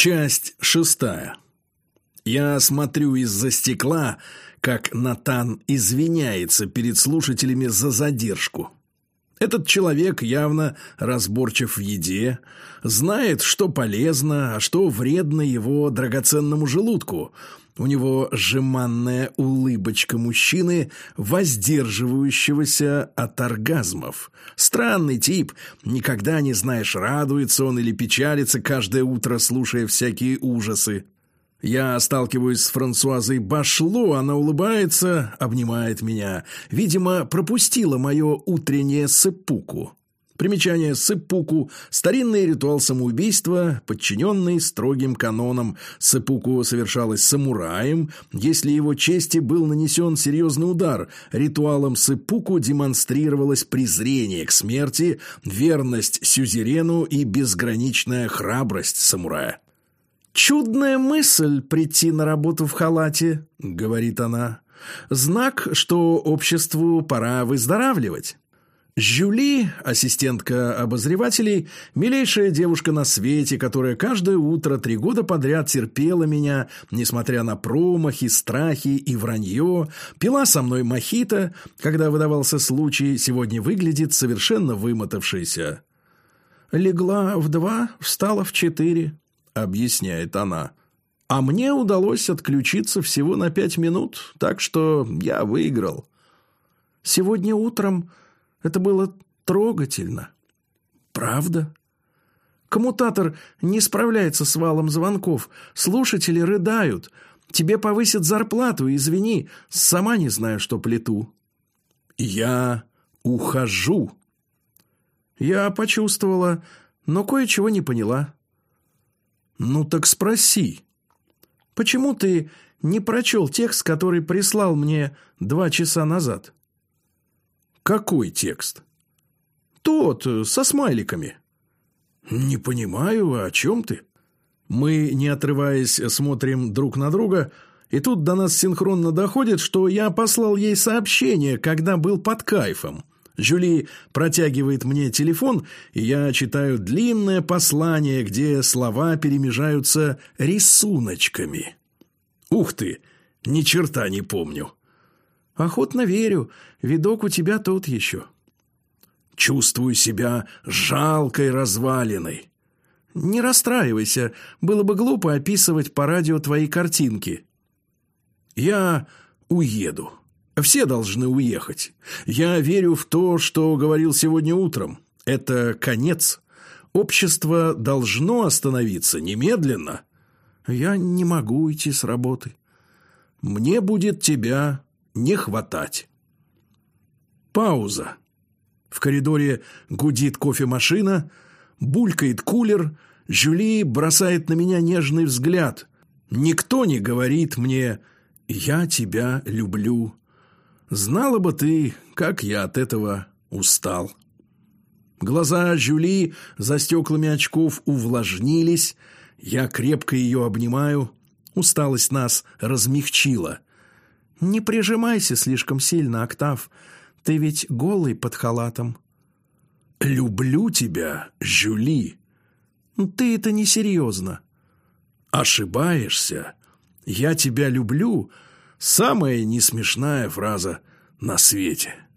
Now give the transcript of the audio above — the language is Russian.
Часть 6. Я смотрю из-за стекла, как Натан извиняется перед слушателями за задержку. Этот человек явно разборчив в еде, знает, что полезно, а что вредно его драгоценному желудку. У него жеманная улыбочка мужчины, воздерживающегося от оргазмов. Странный тип, никогда не знаешь, радуется он или печалится каждое утро, слушая всякие ужасы. Я сталкиваюсь с Франсуазой Башло, она улыбается, обнимает меня. Видимо, пропустила мое утреннее сеппуку. Примечание: сеппуку – старинный ритуал самоубийства, подчиненный строгим канонам. Сеппуку совершалось самураем, если его чести был нанесен серьезный удар. Ритуалом сеппуку демонстрировалось презрение к смерти, верность сюзерену и безграничная храбрость самурая. «Чудная мысль прийти на работу в халате», — говорит она. «Знак, что обществу пора выздоравливать». Жюли, ассистентка обозревателей, милейшая девушка на свете, которая каждое утро 3 года подряд терпела меня, несмотря на промахи, страхи и вранье, пила со мной мохито, когда выдавался случай, сегодня выглядит совершенно вымотавшейся. «Легла в 2, встала в 4», — объясняет она. «А мне удалось отключиться всего на 5 минут, так что я выиграл. Сегодня утром это было трогательно. Правда? Коммутатор не справляется с валом звонков. Слушатели рыдают. Тебе повысят зарплату, извини. Сама не знаю, что плету». «Я ухожу». Я почувствовала, но кое-чего не поняла. «Ну так спроси. Почему ты не прочел текст, который прислал мне 2 часа назад?» «Какой текст?» «Тот, со смайликами». «Не понимаю, о чем ты?» Мы, не отрываясь, смотрим друг на друга, и тут до нас синхронно доходит, что я послал ей сообщение, когда был под кайфом. Жюли протягивает мне телефон, и я читаю длинное послание, где слова перемежаются рисуночками. Ух ты, ни черта не помню. «Охотно верю, видок у тебя тот еще». «Чувствую себя жалкой развалиной». «Не расстраивайся, было бы глупо описывать по радио твои картинки». «Я уеду. Все должны уехать. Я верю в то, что говорил сегодня утром. Это конец. Общество должно остановиться немедленно». «Я не могу уйти с работы». «Мне будет тебя не хватать». Пауза. В коридоре гудит кофемашина, булькает кулер, Жюли бросает на меня нежный взгляд. Никто не говорит мне «я тебя люблю». Знала бы ты, как я от этого устал. Глаза Жюли за стеклами очков увлажнились, я крепко ее обнимаю. Усталость нас размягчила. «Не прижимайся слишком сильно, Октав. Ты ведь голый под халатом». «Люблю тебя, Жюли». «Ты это несерьезно». «Ошибаешься. Я тебя люблю» — самая несмешная фраза на свете.